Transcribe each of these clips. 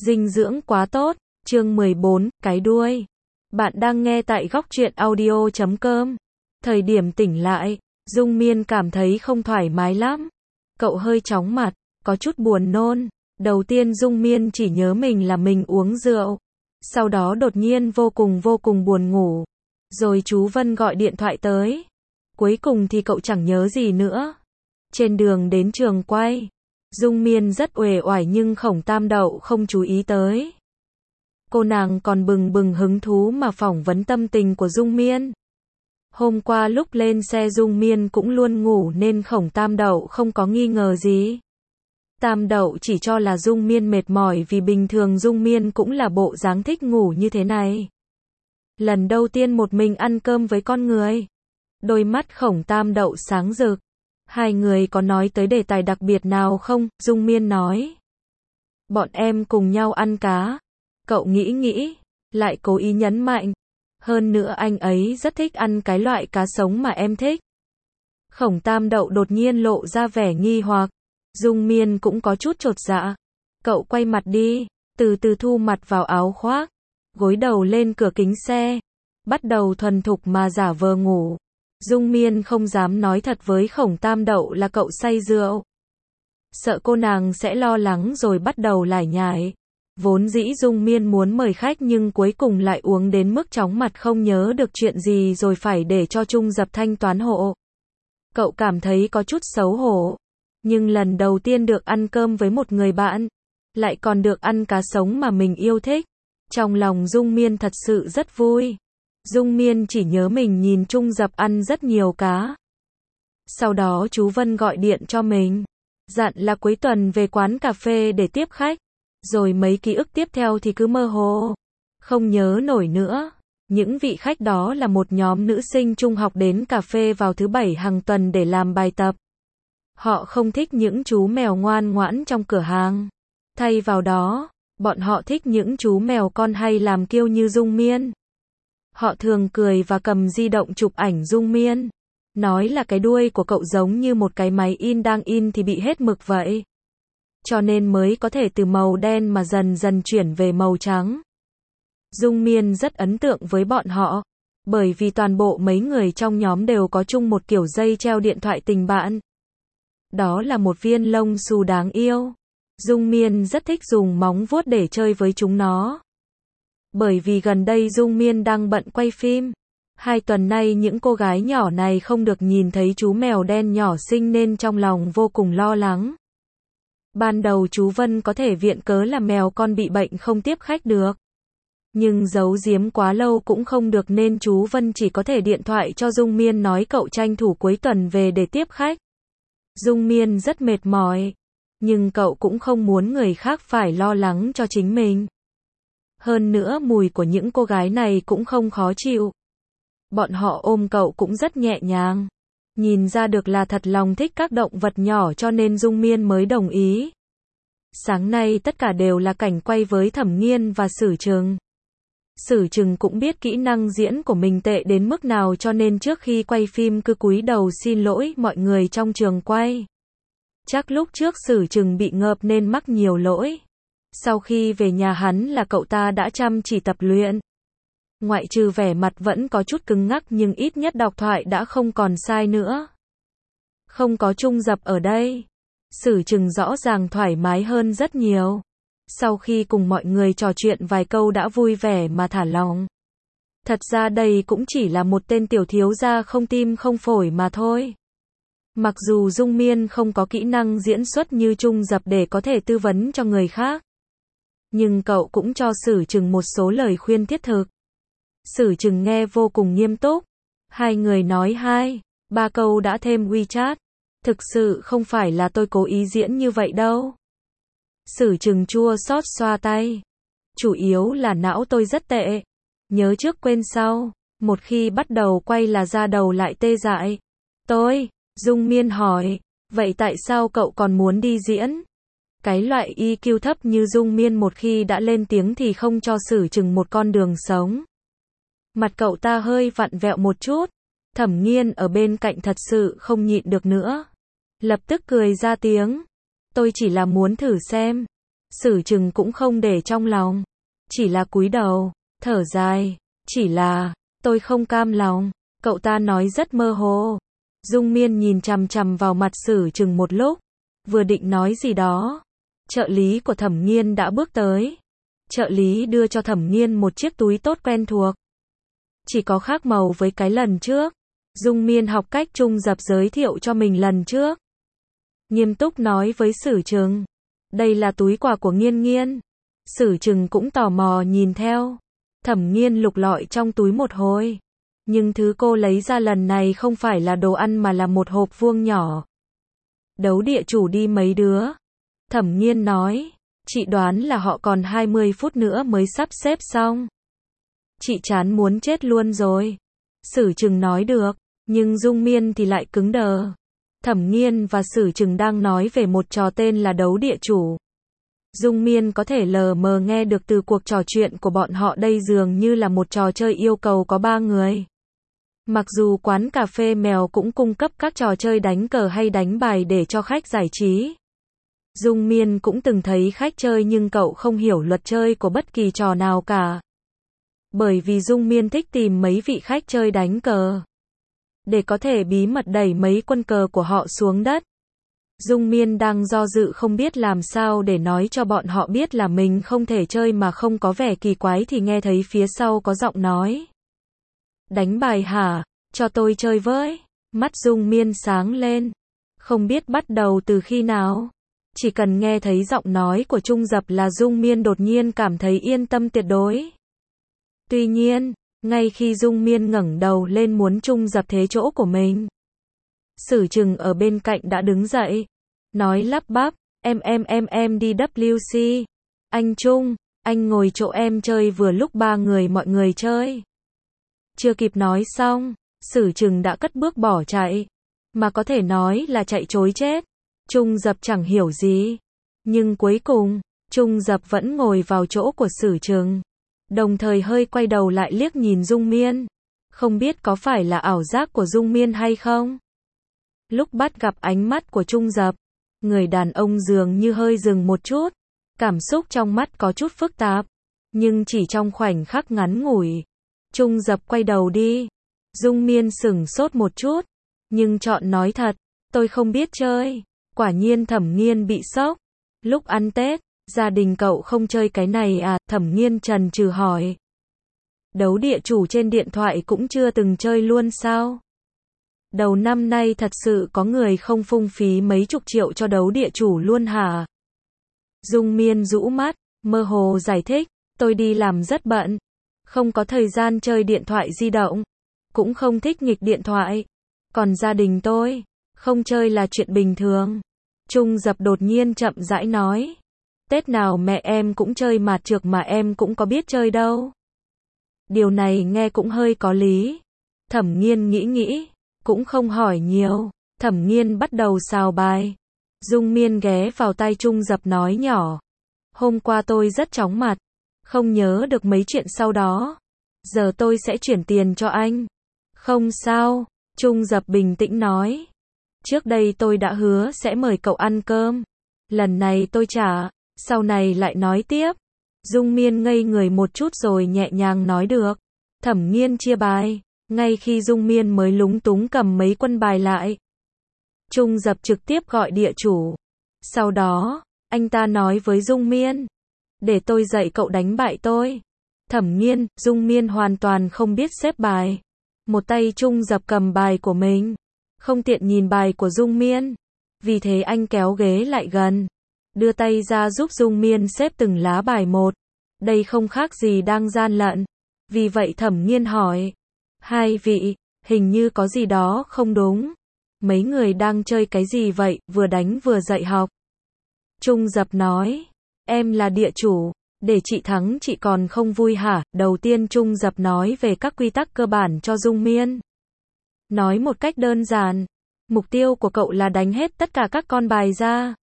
Dinh dưỡng quá tốt. Chương 14, cái đuôi. Bạn đang nghe tại góc truyện audio.com. Thời điểm tỉnh lại, Dung Miên cảm thấy không thoải mái lắm. Cậu hơi chóng mặt, có chút buồn nôn. Đầu tiên Dung Miên chỉ nhớ mình là mình uống rượu. Sau đó đột nhiên vô cùng buồn ngủ. Rồi chú Vân gọi điện thoại tới. Cuối cùng thì cậu chẳng nhớ gì nữa. Trên đường đến trường quay, Dung Miên rất uể oải nhưng Khổng Tam Đậu không chú ý tới. Cô nàng còn bừng hứng thú mà phỏng vấn tâm tình của Dung Miên. Hôm qua lúc lên xe Dung Miên cũng luôn ngủ nên Khổng Tam Đậu không có nghi ngờ gì. Tam Đậu chỉ cho là Dung Miên mệt mỏi vì bình thường Dung Miên cũng là bộ dáng thích ngủ như thế này. Lần đầu tiên một mình ăn cơm với con người. Đôi mắt Khổng Tam Đậu sáng rực. Hai người có nói tới đề tài đặc biệt nào không? Dung Miên nói. Bọn em cùng nhau ăn cá. Cậu nghĩ, lại cố ý nhấn mạnh. Hơn nữa anh ấy rất thích ăn cái loại cá sống mà em thích. Khổng Tam Đậu đột nhiên lộ ra vẻ nghi hoặc. Dung Miên cũng có chút chột dạ. Cậu quay mặt đi, từ từ thu mặt vào áo khoác, gối đầu lên cửa kính xe, bắt đầu thuần thục mà giả vờ ngủ. Dung Miên không dám nói thật với Khổng Tam Đậu là cậu say rượu. Sợ cô nàng sẽ lo lắng rồi bắt đầu lải nhải. Vốn dĩ Dung Miên muốn mời khách nhưng cuối cùng lại uống đến mức chóng mặt không nhớ được chuyện gì rồi phải để cho Trung Dập thanh toán hộ. Cậu cảm thấy có chút xấu hổ. Nhưng lần đầu tiên được ăn cơm với một người bạn, lại còn được ăn cá sống mà mình yêu thích. Trong lòng Dung Miên thật sự rất vui. Dung Miên chỉ nhớ mình nhìn Trung Dập ăn rất nhiều cá. Sau đó chú Vân gọi điện cho mình, dặn là cuối tuần về quán cà phê để tiếp khách. Rồi mấy ký ức tiếp theo thì cứ mơ hồ, không nhớ nổi nữa. Những vị khách đó là một nhóm nữ sinh trung học đến cà phê vào thứ Bảy hàng tuần để làm bài tập. Họ không thích những chú mèo ngoan ngoãn trong cửa hàng. Thay vào đó, bọn họ thích những chú mèo con hay làm kiêu như Dung Miên. Họ thường cười và cầm di động chụp ảnh Dung Miên. Nói là cái đuôi của cậu giống như một cái máy in đang in thì bị hết mực vậy. Cho nên mới có thể từ màu đen mà dần dần chuyển về màu trắng. Dung Miên rất ấn tượng với bọn họ. Bởi vì toàn bộ mấy người trong nhóm đều có chung một kiểu dây treo điện thoại tình bạn. Đó là một viên lông xù đáng yêu. Dung Miên rất thích dùng móng vuốt để chơi với chúng nó. Bởi vì gần đây Dung Miên đang bận quay phim. 2 tuần nay những cô gái nhỏ này không được nhìn thấy chú mèo đen nhỏ xinh nên trong lòng vô cùng lo lắng. Ban đầu chú Vân có thể viện cớ là mèo con bị bệnh không tiếp khách được. Nhưng giấu giếm quá lâu cũng không được nên chú Vân chỉ có thể điện thoại cho Dung Miên nói cậu tranh thủ cuối tuần về để tiếp khách. Dung Miên rất mệt mỏi. Nhưng cậu cũng không muốn người khác phải lo lắng cho chính mình. Hơn nữa mùi của những cô gái này cũng không khó chịu. Bọn họ ôm cậu cũng rất nhẹ nhàng. Nhìn ra được là thật lòng thích các động vật nhỏ cho nên Dung Miên mới đồng ý. Sáng nay tất cả đều là cảnh quay với Thẩm Nghiên và Sử Trừng. Sử Trừng cũng biết kỹ năng diễn của mình tệ đến mức nào cho nên trước khi quay phim cứ cúi đầu xin lỗi mọi người trong trường quay. Chắc lúc trước Sử Trừng bị ngợp nên mắc nhiều lỗi. Sau khi về nhà hắn là cậu ta đã chăm chỉ tập luyện. Ngoại trừ vẻ mặt vẫn có chút cứng ngắc nhưng ít nhất đọc thoại đã không còn sai nữa. Không có Trung Dập ở đây, Sử Trừng rõ ràng thoải mái hơn rất nhiều. Sau khi cùng mọi người trò chuyện vài câu đã vui vẻ mà thả lỏng. Thật ra đây cũng chỉ là một tên tiểu thiếu gia không tim không phổi mà thôi. Mặc dù Dung Miên không có kỹ năng diễn xuất như Trung Dập để có thể tư vấn cho người khác. Nhưng cậu cũng cho Sử Trừng một số lời khuyên thiết thực. Sử Trừng nghe vô cùng nghiêm túc. Hai người nói 2-3 câu đã thêm WeChat. Thực sự không phải là tôi cố ý diễn như vậy đâu. Sử Trừng chua xót xoa tay. Chủ yếu là não tôi rất tệ. Nhớ trước quên sau. Một khi bắt đầu quay là da đầu lại tê dại. Dung Miên hỏi. Vậy tại sao cậu còn muốn đi diễn? Cái loại EQ thấp như Dung Miên một khi đã lên tiếng thì không cho Sử Trừng một con đường sống. Mặt cậu ta hơi vặn vẹo một chút. Thẩm Nghiên ở bên cạnh thật sự không nhịn được nữa. Lập tức cười ra tiếng. Tôi chỉ là muốn thử xem. Sử Trừng cũng không để trong lòng. Chỉ là cúi đầu, thở dài. Chỉ là, tôi không cam lòng. Cậu ta nói rất mơ hồ. Dung Miên nhìn chằm chằm vào mặt Sử Trừng một lúc. Vừa định nói gì đó. Trợ lý của Thẩm Nghiên đã bước tới. Trợ lý đưa cho Thẩm Nghiên một chiếc túi tốt quen thuộc. Chỉ có khác màu với cái lần trước. Dung Miên học cách Trung Dập giới thiệu cho mình lần trước. Nghiêm túc nói với Sử Trừng. Đây là túi quà của Nghiên Nghiên. Sử Trừng cũng tò mò nhìn theo. Thẩm Nghiên lục lọi trong túi một hồi. Nhưng thứ cô lấy ra lần này không phải là đồ ăn mà là một hộp vuông nhỏ. Đấu địa chủ đi mấy đứa? Thẩm Nghiên nói. Chị đoán là họ còn 20 phút nữa mới sắp xếp xong. Chị chán muốn chết luôn rồi. Sử Trừng nói được. Nhưng Dung Miên thì lại cứng đờ. Thẩm Nghiên và Sử Trừng đang nói về một trò tên là đấu địa chủ. Dung Miên có thể lờ mờ nghe được từ cuộc trò chuyện của bọn họ đây dường như là một trò chơi yêu cầu có 3 người. Mặc dù quán cà phê mèo cũng cung cấp các trò chơi đánh cờ hay đánh bài để cho khách giải trí. Dung Miên cũng từng thấy khách chơi nhưng cậu không hiểu luật chơi của bất kỳ trò nào cả. Bởi vì Dung Miên thích tìm mấy vị khách chơi đánh cờ. Để có thể bí mật đẩy mấy quân cờ của họ xuống đất. Dung Miên đang do dự không biết làm sao để nói cho bọn họ biết là mình không thể chơi mà không có vẻ kỳ quái thì nghe thấy phía sau có giọng nói. Đánh bài hả? Cho tôi chơi với. Mắt Dung Miên sáng lên. Không biết bắt đầu từ khi nào. Chỉ cần nghe thấy giọng nói của Trung Dập là Dung Miên đột nhiên cảm thấy yên tâm tuyệt đối. Tuy nhiên, ngay khi Dung Miên ngẩng đầu lên muốn Trung Dập thế chỗ của mình. Sử Trừng ở bên cạnh đã đứng dậy. Nói lắp bắp, em đi WC. Anh Trung, anh ngồi chỗ em chơi vừa lúc 3 người mọi người chơi. Chưa kịp nói xong, Sử Trừng đã cất bước bỏ chạy. Mà có thể nói là chạy trối chết. Trung Dập chẳng hiểu gì. Nhưng cuối cùng, Trung Dập vẫn ngồi vào chỗ của Sử Trừng. Đồng thời hơi quay đầu lại liếc nhìn Dung Miên. Không biết có phải là ảo giác của Dung Miên hay không? Lúc bắt gặp ánh mắt của Trung Dập, người đàn ông dường như hơi dừng một chút. Cảm xúc trong mắt có chút phức tạp. Nhưng chỉ trong khoảnh khắc ngắn ngủi. Trung Dập quay đầu đi. Dung Miên sửng sốt một chút. Nhưng chọn nói thật. Tôi không biết chơi. Quả nhiên Thẩm Nghiên bị sốc. Lúc ăn Tết, gia đình cậu không chơi cái này à? Thẩm Nghiên chần chừ hỏi. Đấu địa chủ trên điện thoại cũng chưa từng chơi luôn sao? Đầu năm nay thật sự có người không phung phí mấy chục triệu cho đấu địa chủ luôn hả? Dung Miên rũ mắt, mơ hồ giải thích. Tôi đi làm rất bận. Không có thời gian chơi điện thoại di động. Cũng không thích nghịch điện thoại. Còn gia đình tôi, không chơi là chuyện bình thường. Trung Dập đột nhiên chậm rãi nói. Tết nào mẹ em cũng chơi mạt trược mà em cũng có biết chơi đâu. Điều này nghe cũng hơi có lý. Thẩm Nghiên nghĩ. Cũng không hỏi nhiều. Thẩm Nghiên bắt đầu xào bài. Dung Miên ghé vào tai Trung Dập nói nhỏ. Hôm qua tôi rất chóng mặt. Không nhớ được mấy chuyện sau đó. Giờ tôi sẽ chuyển tiền cho anh. Không sao. Trung Dập bình tĩnh nói. Trước đây tôi đã hứa sẽ mời cậu ăn cơm. Lần này tôi trả. Sau này lại nói tiếp. Dung Miên ngây người một chút rồi nhẹ nhàng nói được. Thẩm Nghiên chia bài. Ngay khi Dung Miên mới lúng túng cầm mấy quân bài lại. Trung Dập trực tiếp gọi địa chủ. Sau đó, anh ta nói với Dung Miên. Để tôi dạy cậu đánh bại tôi. Thẩm Nghiên, Dung Miên hoàn toàn không biết xếp bài. Một tay Trung Dập cầm bài của mình. Không tiện nhìn bài của Dung Miên. Vì thế anh kéo ghế lại gần. Đưa tay ra giúp Dung Miên xếp từng lá bài một. Đây không khác gì đang gian lận. Vì vậy Thẩm Nghiên hỏi. Hai vị, hình như có gì đó không đúng. Mấy người đang chơi cái gì vậy, vừa đánh vừa dạy học. Trung Dập nói. Em là địa chủ. Để chị thắng chị còn không vui hả? Đầu tiên Trung Dập nói về các quy tắc cơ bản cho Dung Miên. Nói một cách đơn giản. Mục tiêu của cậu là đánh hết tất cả các con bài ra.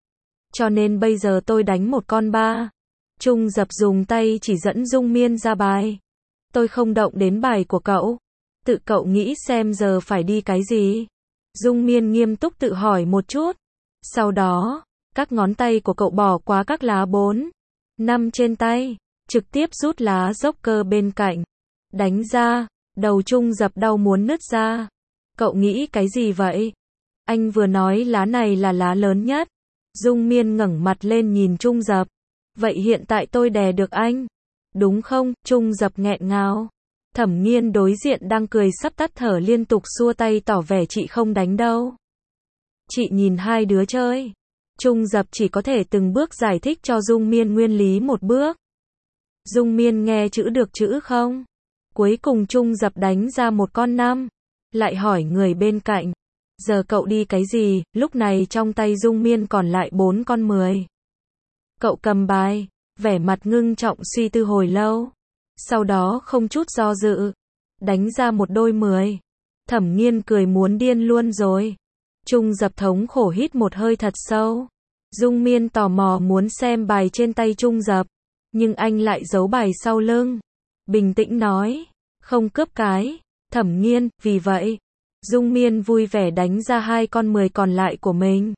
Cho nên bây giờ tôi đánh một con 3. Trung Dập dùng tay chỉ dẫn Dung Miên ra bài. Tôi không động đến bài của cậu. Tự cậu nghĩ xem giờ phải đi cái gì? Dung Miên nghiêm túc tự hỏi một chút. Sau đó, Các ngón tay của cậu bỏ qua các lá 4, 5 trên tay, trực tiếp rút lá Joker bên cạnh. Đánh ra, đầu Trung Dập đau muốn nứt ra. Cậu nghĩ cái gì vậy? Anh vừa nói lá này là lá lớn nhất. Dung Miên ngẩng mặt lên nhìn Trung Dập. Vậy hiện tại tôi đè được anh, đúng không? Trung Dập nghẹn ngào. Thẩm Nghiên đối diện đang cười sắp tắt thở liên tục xua tay tỏ vẻ chị không đánh đâu. Chị nhìn hai đứa chơi. Trung Dập chỉ có thể từng bước giải thích cho Dung Miên nguyên lý một bước. Dung Miên nghe chữ được chữ không? Cuối cùng Trung Dập đánh ra một con 5. Lại hỏi người bên cạnh. Giờ cậu đi cái gì? Lúc này trong tay Dung Miên còn lại 4 con 10. Cậu cầm bài, vẻ mặt ngưng trọng suy tư hồi lâu. Sau đó không chút do dự, đánh ra một đôi 10. Thẩm Nghiên cười muốn điên luôn rồi. Trung Dập thống khổ hít một hơi thật sâu. Dung Miên tò mò muốn xem bài trên tay Trung Dập, nhưng anh lại giấu bài sau lưng. Bình tĩnh nói, không cướp cái. Thẩm Nghiên, vì vậy, Dung Miên vui vẻ đánh ra 2 con 10 còn lại của mình.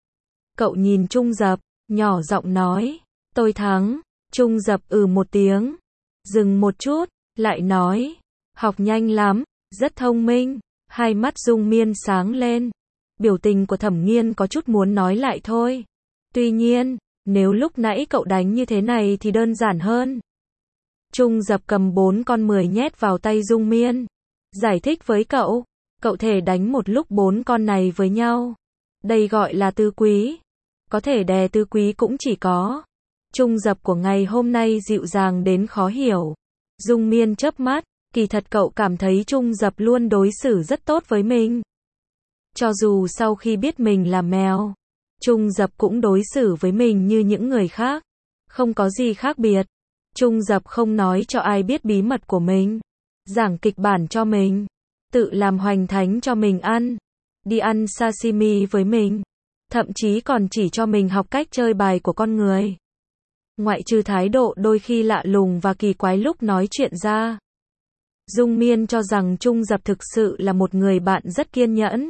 Cậu nhìn Trung Dập, nhỏ giọng nói, tôi thắng. Trung Dập một tiếng, dừng một chút, lại nói, học nhanh lắm, rất thông minh. Hai mắt Dung Miên sáng lên. Biểu tình của Thẩm Nghiên có chút muốn nói lại thôi. Tuy nhiên, nếu lúc nãy cậu đánh như thế này thì đơn giản hơn. Trung Dập cầm 4 con 10 nhét vào tay Dung Miên. Giải thích với cậu, cậu thể đánh một lúc 4 con này với nhau. Đây gọi là tứ quý. Có thể đè tứ quý cũng chỉ có. Trung Dập của ngày hôm nay dịu dàng đến khó hiểu. Dung Miên chớp mắt, kỳ thật cậu cảm thấy Trung Dập luôn đối xử rất tốt với mình. Cho dù sau khi biết mình là mèo, Trung Dập cũng đối xử với mình như những người khác. Không có gì khác biệt. Trung Dập không nói cho ai biết bí mật của mình. Giảng kịch bản cho mình. Tự làm hoành thánh cho mình ăn. Đi ăn sashimi với mình. Thậm chí còn chỉ cho mình học cách chơi bài của con người. Ngoại trừ thái độ đôi khi lạ lùng và kỳ quái lúc nói chuyện ra. Dung Miên cho rằng Trung Dập thực sự là một người bạn rất kiên nhẫn.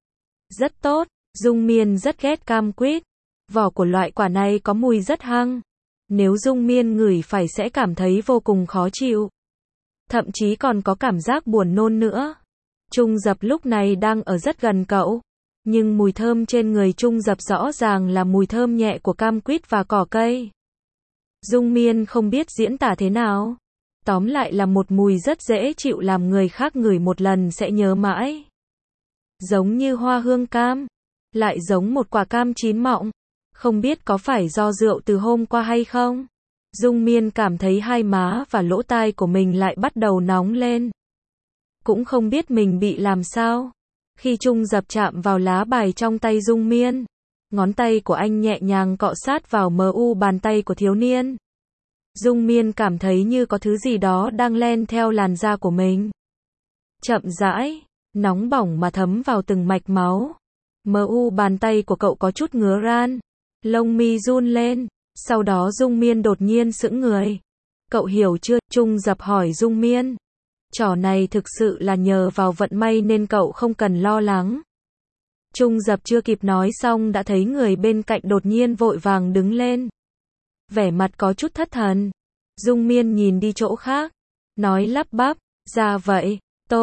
Rất tốt. Dung Miên rất ghét cam quýt. Vỏ của loại quả này có mùi rất hăng. Nếu Dung Miên ngửi phải sẽ cảm thấy vô cùng khó chịu. Thậm chí còn có cảm giác buồn nôn nữa. Trung Dập lúc này đang ở rất gần cậu. Nhưng mùi thơm trên người Trung Dập rõ ràng là mùi thơm nhẹ của cam quýt và cỏ cây. Dung Miên không biết diễn tả thế nào. Tóm lại là một mùi rất dễ chịu làm người khác ngửi một lần sẽ nhớ mãi. Giống như hoa hương cam. Lại giống một quả cam chín mọng. Không biết có phải do rượu từ hôm qua hay không? Dung Miên cảm thấy hai má và lỗ tai của mình lại bắt đầu nóng lên. Cũng không biết mình bị làm sao. Khi Trung Dập chạm vào lá bài trong tay Dung Miên, ngón tay của anh nhẹ nhàng cọ sát vào bàn tay của thiếu niên. Dung Miên cảm thấy như có thứ gì đó đang len theo làn da của mình. Chậm rãi, nóng bỏng mà thấm vào từng mạch máu. Bàn tay của cậu có chút ngứa ran. Lông mi run lên. Sau đó Dung Miên đột nhiên sững người. Cậu hiểu chưa? Trung Dập hỏi Dung Miên. Trò này thực sự là nhờ vào vận may nên cậu không cần lo lắng. Trung Dập chưa kịp nói xong đã thấy người bên cạnh đột nhiên vội vàng đứng lên. Vẻ mặt có chút thất thần. Dung Miên nhìn đi chỗ khác. Nói lắp bắp. Ra vậy.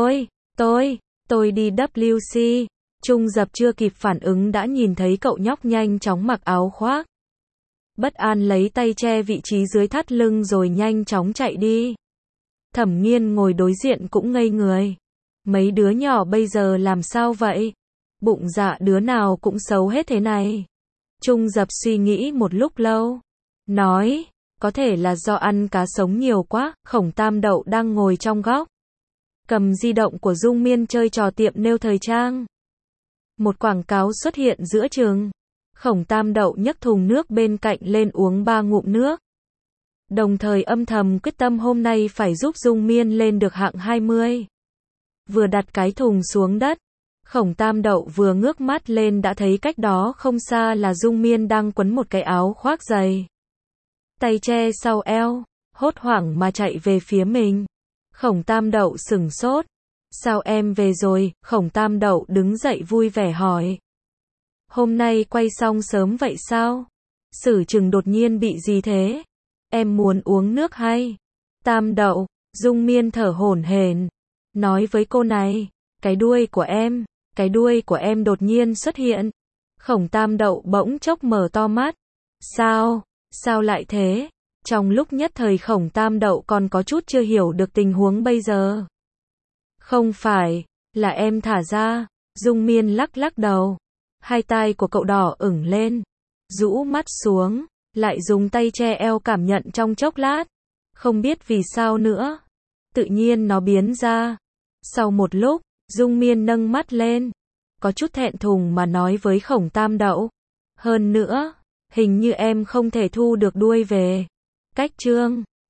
Tôi đi WC. Trung Dập chưa kịp phản ứng đã nhìn thấy cậu nhóc nhanh chóng mặc áo khoác. Bất an lấy tay che vị trí dưới thắt lưng rồi nhanh chóng chạy đi. Thẩm Nghiên ngồi đối diện cũng ngây người. Mấy đứa nhỏ bây giờ làm sao vậy? Bụng dạ đứa nào cũng xấu hết thế này. Trung Dập suy nghĩ một lúc lâu. Nói, có thể là do ăn cá sống nhiều quá. Khổng Tam Đậu đang ngồi trong góc. Cầm di động của Dung Miên chơi trò tiệm nail thời trang. Một quảng cáo xuất hiện giữa chừng. Khổng Tam Đậu nhấc thùng nước bên cạnh lên uống 3 ngụm nước. Đồng thời âm thầm quyết tâm hôm nay phải giúp Dung Miên lên được hạng 20. Vừa đặt cái thùng xuống đất, Khổng Tam Đậu vừa ngước mắt lên đã thấy cách đó không xa là Dung Miên đang quấn một cái áo khoác dày. Tay che sau eo, hốt hoảng mà chạy về phía mình. Khổng Tam Đậu sửng sốt. Sao em về rồi? Khổng Tam Đậu đứng dậy vui vẻ hỏi. Hôm nay quay xong sớm vậy sao? Sử Trừng đột nhiên bị gì thế? Em muốn uống nước hay? Tam Đậu, Dung Miên thở hổn hển, nói với cô này, cái đuôi của em đột nhiên xuất hiện. Khổng Tam Đậu bỗng chốc mở to mắt. Sao lại thế? Trong lúc nhất thời Khổng Tam Đậu còn có chút chưa hiểu được tình huống bây giờ. Không phải, là em thả ra. Dung Miên lắc đầu. Hai tai của cậu đỏ ửng lên, rũ mắt xuống, lại dùng tay che eo cảm nhận trong chốc lát. Không biết vì sao nữa, tự nhiên nó biến ra. Sau một lúc, Dung Miên nâng mắt lên, có chút thẹn thùng mà nói với Khổng Tam Đậu. Hơn nữa, hình như em không thể thu được đuôi về. Cách chương